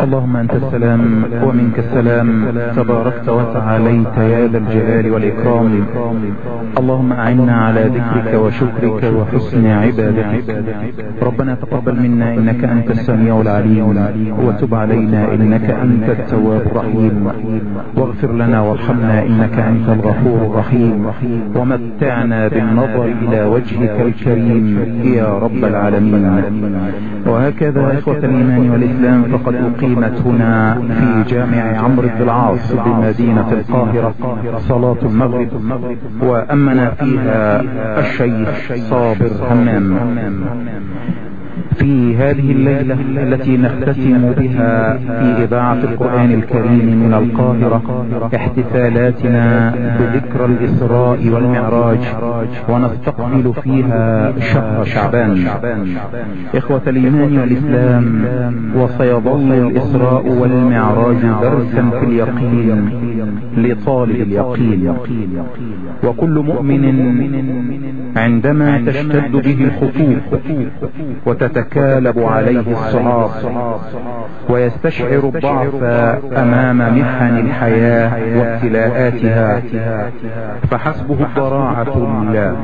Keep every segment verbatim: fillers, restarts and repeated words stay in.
اللهم أنت السلام ومنك السلام، تباركت وتعاليت يا ذا الجلال والإكرام. اللهم أعنا على ذكرك وشكرك وحسن عبادتك. ربنا تقبل منا إنك أنت السميع العليم، وتب علينا إنك أنت التواب الرحيم، واغفر لنا وارحمنا إنك أنت الغفور الرحيم، ومتعنا بالنظر إلى وجهك الكريم يا رب العالمين. وهكذا إخوة الإيمان والإسلام، فقد أقيمت هنا في جامع عمرو بن العاص بمدينة القاهرة صلاة المغرب، وأمنا فيها الشيخ صابر همام. في هذه الليلة التي نختتم بها في إذاعة القرآن الكريم من القاهرة احتفالاتنا بذكرى الإسراء والمعراج، ونستقبل فيها شهر شعبان. إخوة الإيمان والإسلام، وسيظل الإسراء والمعراج درسا في اليقين لطالب اليقين، وكل مؤمن عندما تشتد به الخطوط وتتكالب عليه الصعاب ويستشعر الضعف أمام محن الحياة وابتلاءاتها، فحسبه الضراعة لله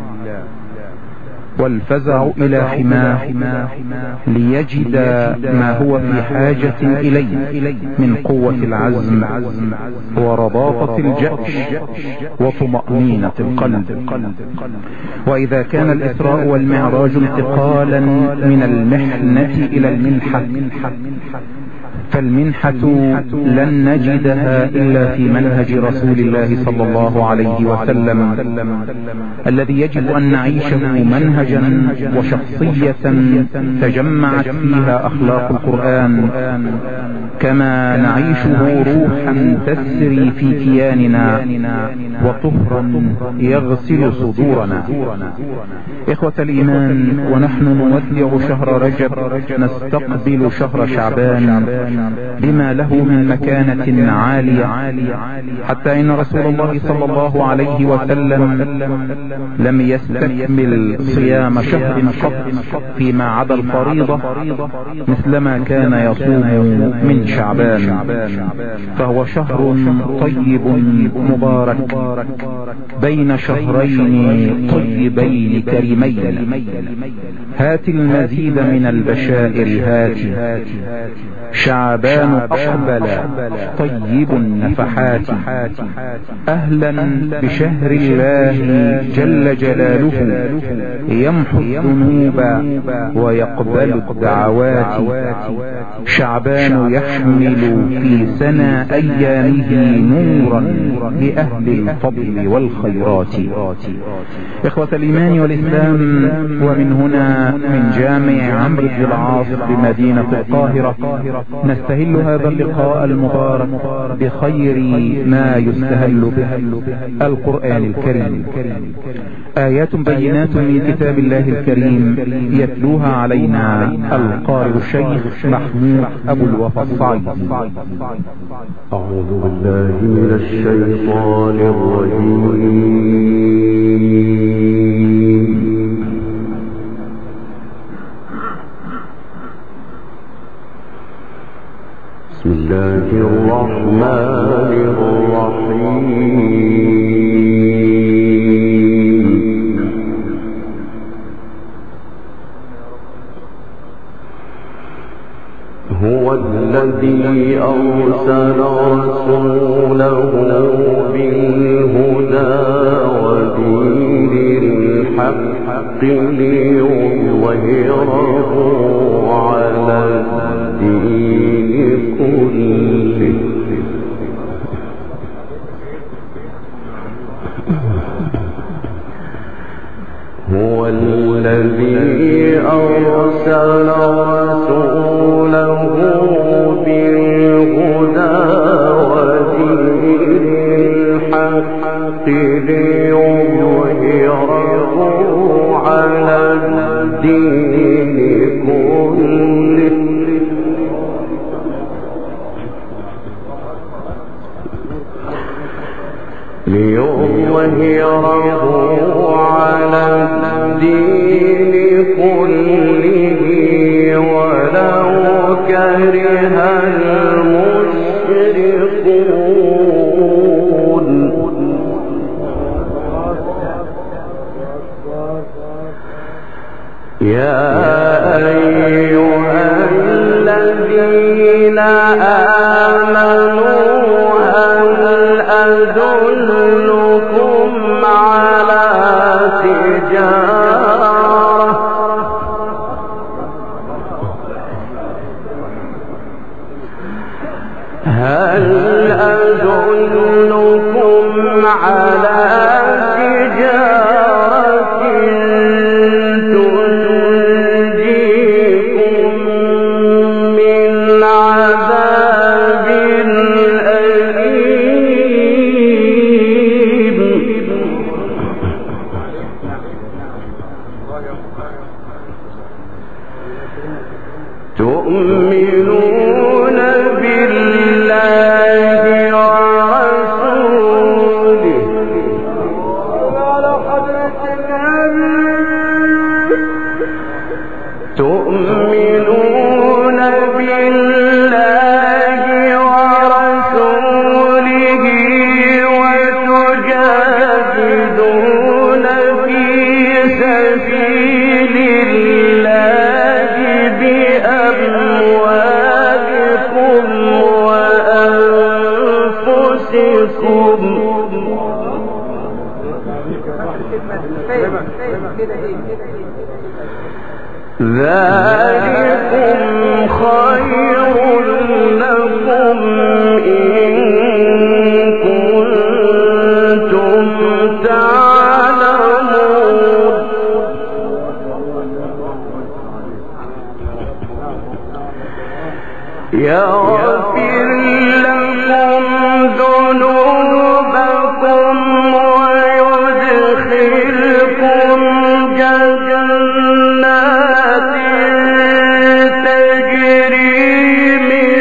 والفزع إلى حماه ليجد ما هو في حاجة إليه من قوة العزم ورضاقة الجأش وطمأنينة القلب. وإذا كان الإسراء والمعراج انتقالا من المحنة إلى المنحة، فالمنحة لن نجدها إلا في منهج رسول الله صلى الله عليه وسلم، الذي يجب أن نعيشه منهجا وشخصية تجمعت فيها أخلاق القرآن، كما نعيشه روحا تسري في كياننا وطهرا يغسل صدورنا. إخوة الإيمان، ونحن نودع شهر رجب نستقبل شهر شعبان بما له من مكانة عالية، حتى إن رسول الله صلى الله عليه وسلم لم يستكمل صيام شهر قط فيما عدا الفريضة مثلما كان يصوم من شعبان، فهو شهر طيب مبارك بين شهرين طيبين كريمين. هات المزيد من البشائر هات، شعبان أقبل طيب النفحات، أهلا بشهر الله جل جلاله، يمحو الذنوب ويقبل الدعوات. شعبان يحمل في سنى أيامه نورا لأهل الفضل والخيرات. إخوة الإيمان والإسلام، ومن هنا من جامع عمرو بن العاص بمدينة القاهرة نستهل هذا اللقاء المبارك بخير ما يستهل به القرآن الكريم، آيات بينات من كتاب الله الكريم يتلوها علينا القارئ الشيخ محمود أبو الوفا الصعيدي. أعوذ بالله من الشيطان الرجيم. بسم الله الرحمن الرحيم. هو الذي أرسل رسوله بالهدى ودين الحق ليظهره على الدين كله. هو الذي أرسل رسوله بالهدى ودين الحق ليظهره على الدين كله. ليظهره على الدين كله ولو كره المشركون يا أيها الذين آمنوا هل أدلكم على تجارة هل أدلكم على تجارة تنجيكم من عذاب أليم تؤمنون بالله ورسوله تؤمنون بالله ورسوله وتجاهدون في سبيل الله بأموالكم وأنفسكم ذلكم خير لكم إن كنتم تعلمون يغفر لكم ذنوبكم ويدخلكم جنات تجري من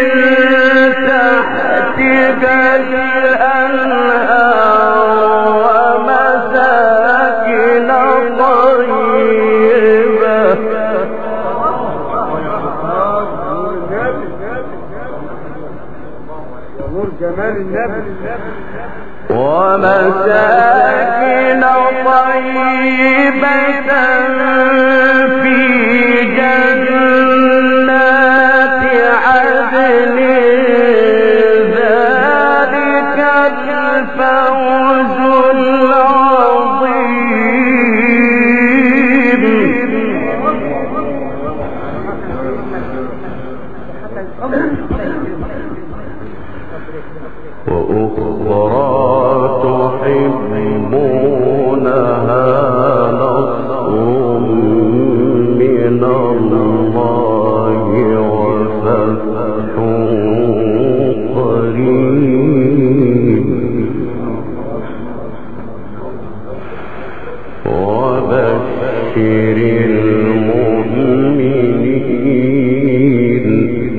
تحتها الأنهار ومساكن طيبة ومساكن طيبة في جنات عدن ذلك الفوز العظيم وأخرى تحبونها نصر من الله وفتح قريب وبشر المؤمنين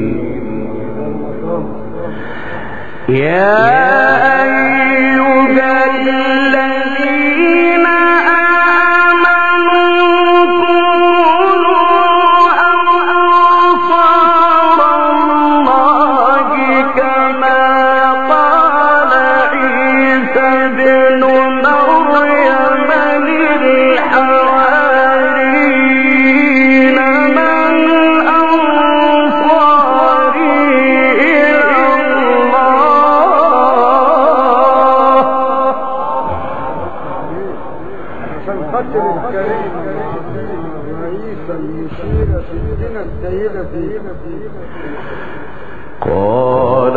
يا أيها الذين آمنوا كونوا أنصار الله كما قال عيسى ابن مريم للحواريين من أنصاري إلى القدر الكريم الرئيس المشير في الدنيا السيدة فيه قال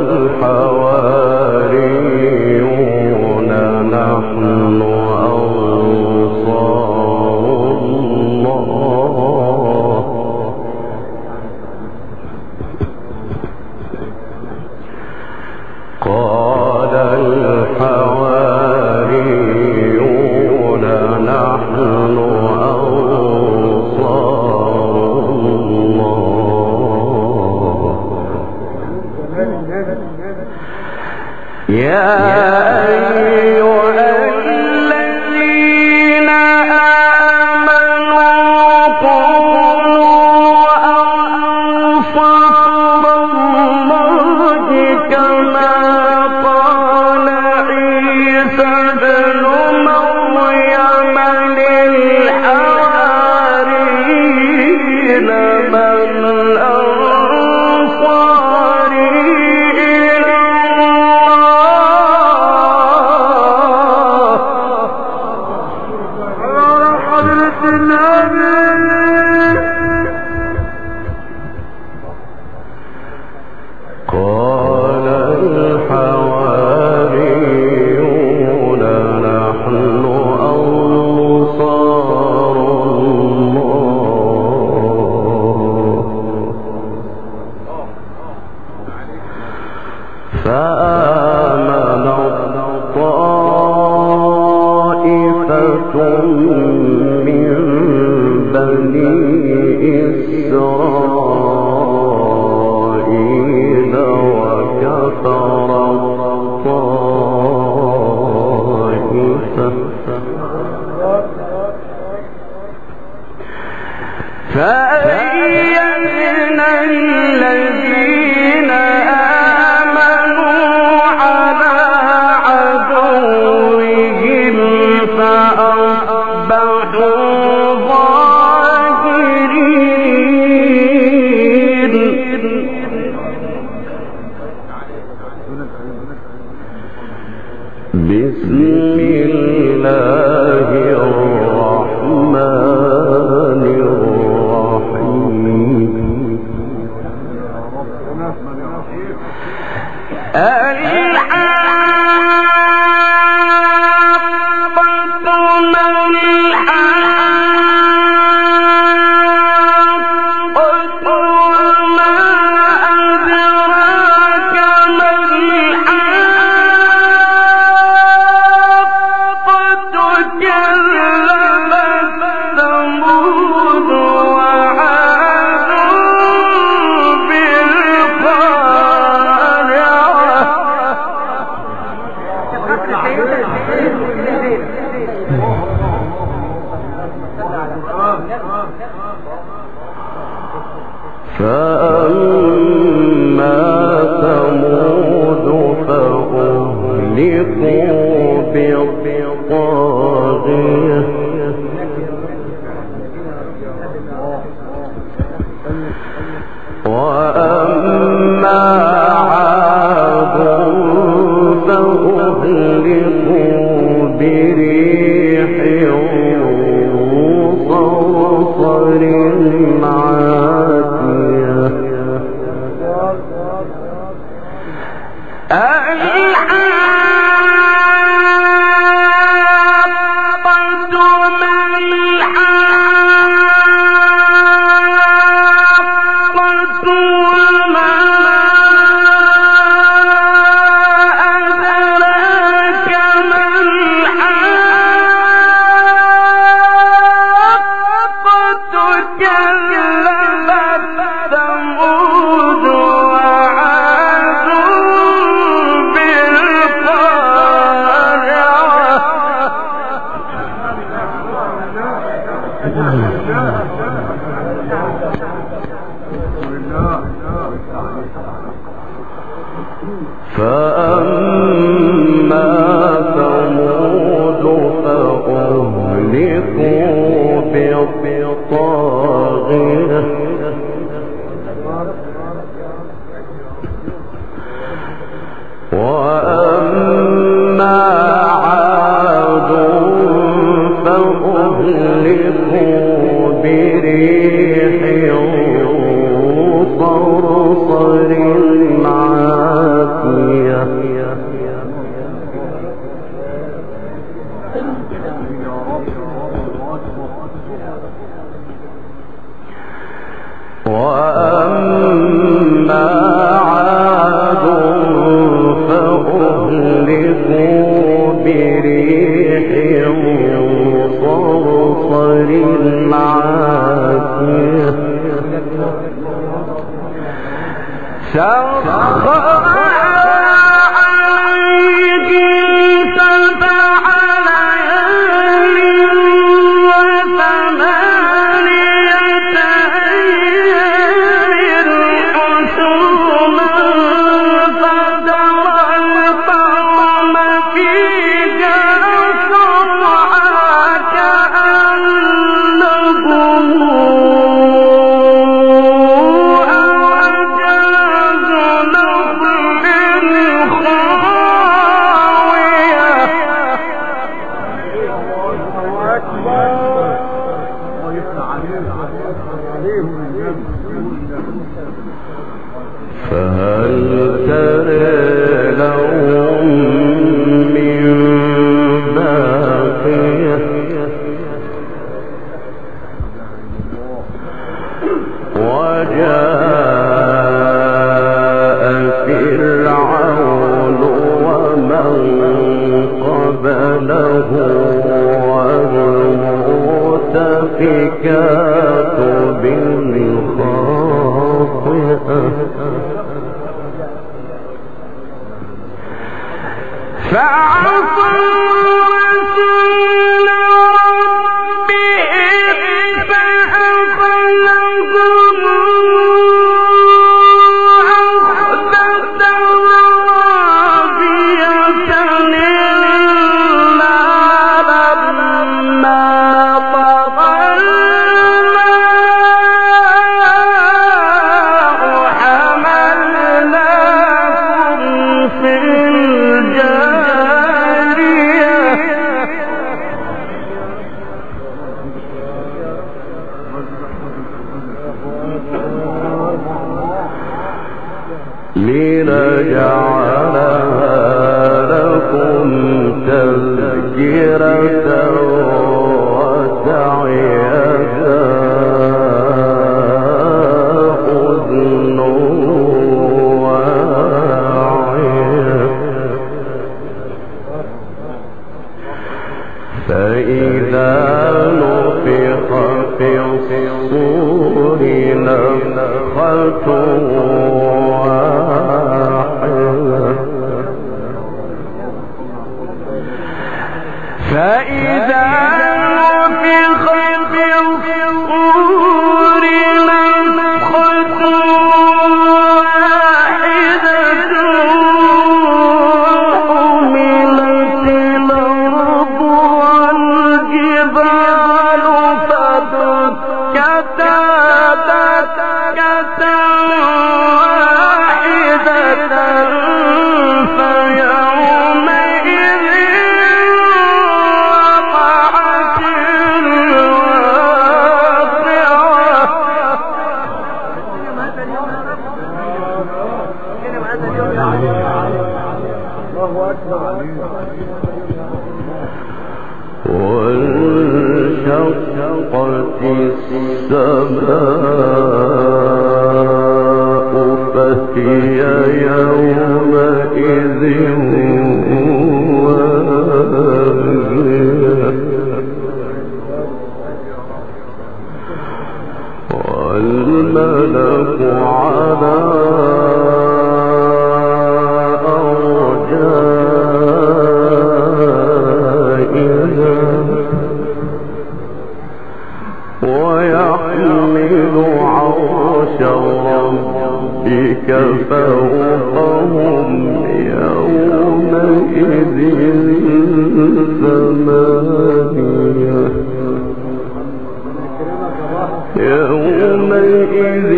الحواريون نحن أنصار الله قال الحواريون نحن أنصار الله يا أيها الذين آمنوا كونوا أنصار فأخذهم لنجعلها لكم تذكرة وتعيها أذن واعية فإذا نفخ في الصور نفخة فإذا نفخ في الصور نفخة واحدة وحملت الأرض والجبال فدكتا دكة واحدة وانشقت السماء فهي يومئذ واهية والملك على ويحمل عرش ربك فوقهم يومئذ ثمانية يومئذ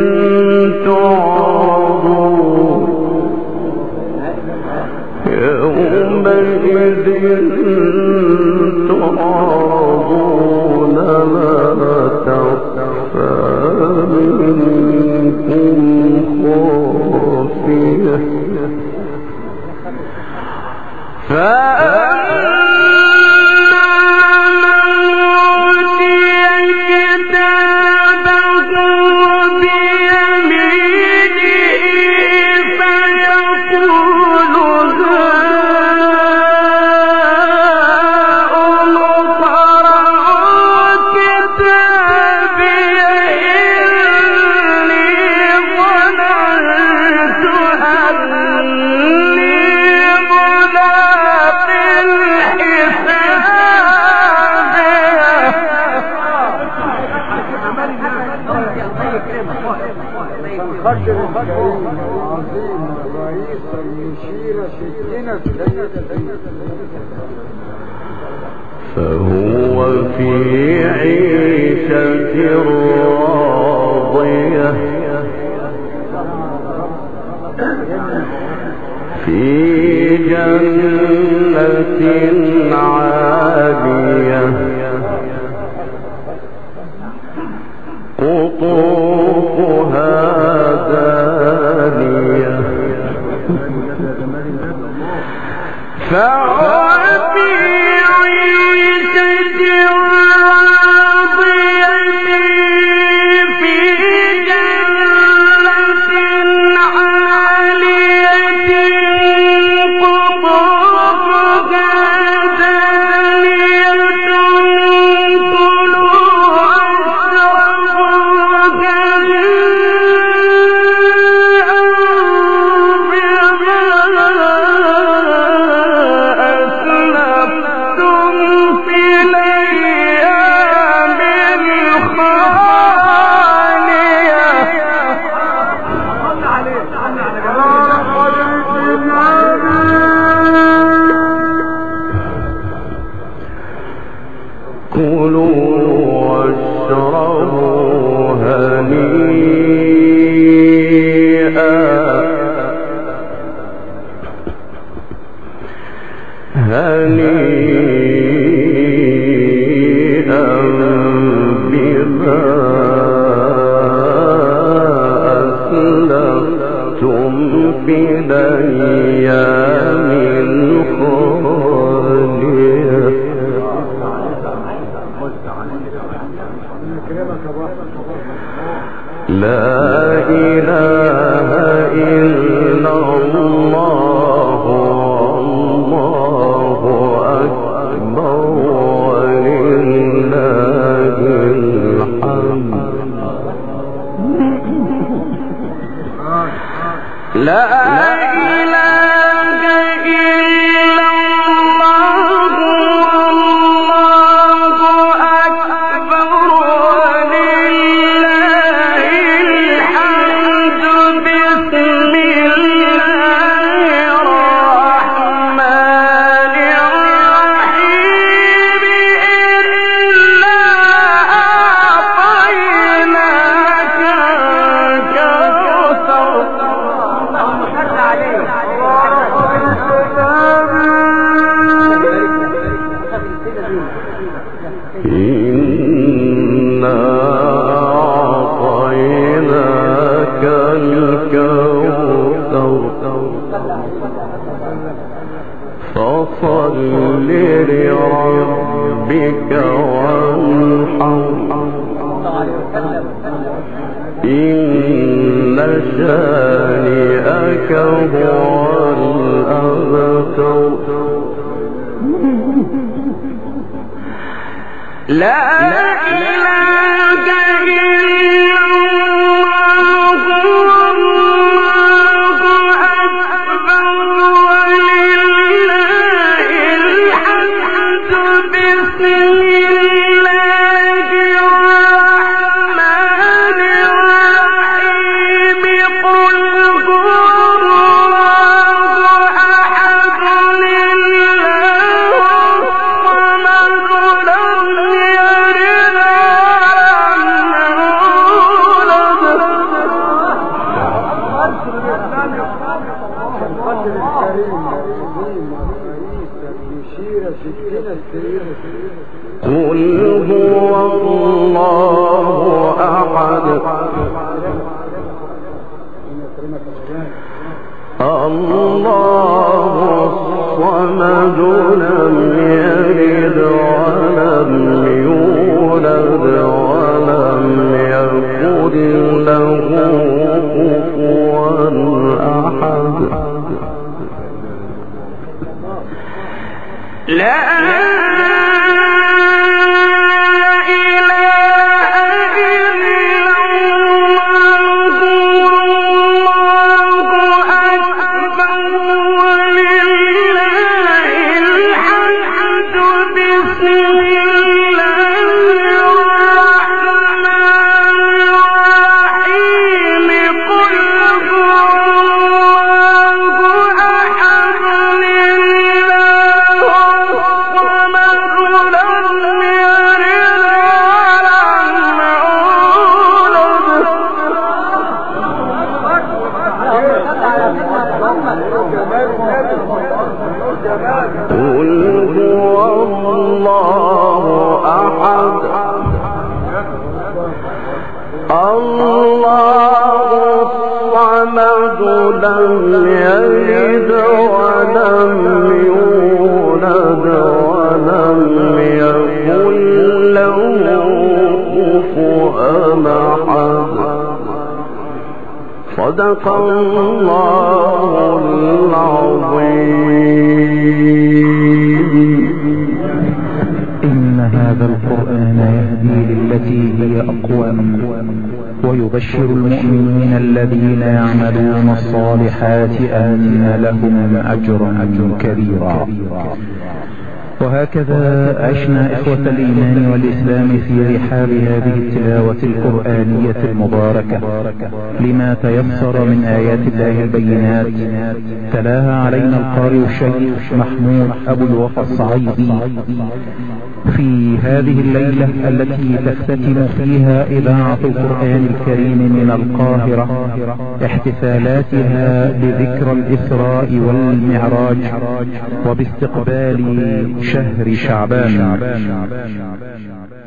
تعرضون يومئذ تعرضون لا تخفى منكم خافية الخشب الكريم العظيم الرئيس المشير سيدنا السيد فهو في عيشة راضية في جنة عالية قطوفها دانية فهو في عيشة راضية في جنة عالية قطوفها دانية كلوا واشربوا هنيئا هنيئا بما أسلفتم في الأيام الخالية لا إله إلا الله والله أكبر ولله الحمد لا فصل لربك وانحر إن شانئك هو الأبتر لا إله إلا الله والله أكبر ولله الحمد بسم الله الرحمن الرحيم قل هو الله أحد الله الصمد لم يلد قل هو الله أحد الله الصمد لم يلد ولم يولد ولم يكن له كفوا أحد لا صدق الله العظيم. إن هذا القرآن يهدي للتي هي أقوم ويبشر المؤمنين الذين يعملون الصالحات أن لهم أجرا كبيرا. وهكذا عشنا إخوة الإيمان والإسلام في رحاب هذه التلاوة القرآنية المباركة لما تيسر من آيات الله البينات. تلاها علينا القارئ الشيخ محمود أبو الوفا الصعيدي في هذه الليلة التي تختتم فيها إذاعة القرآن الكريم من القاهرة احتفالاتها بذكرى الإسراء والمعراج وباستقبال شهر شعبان.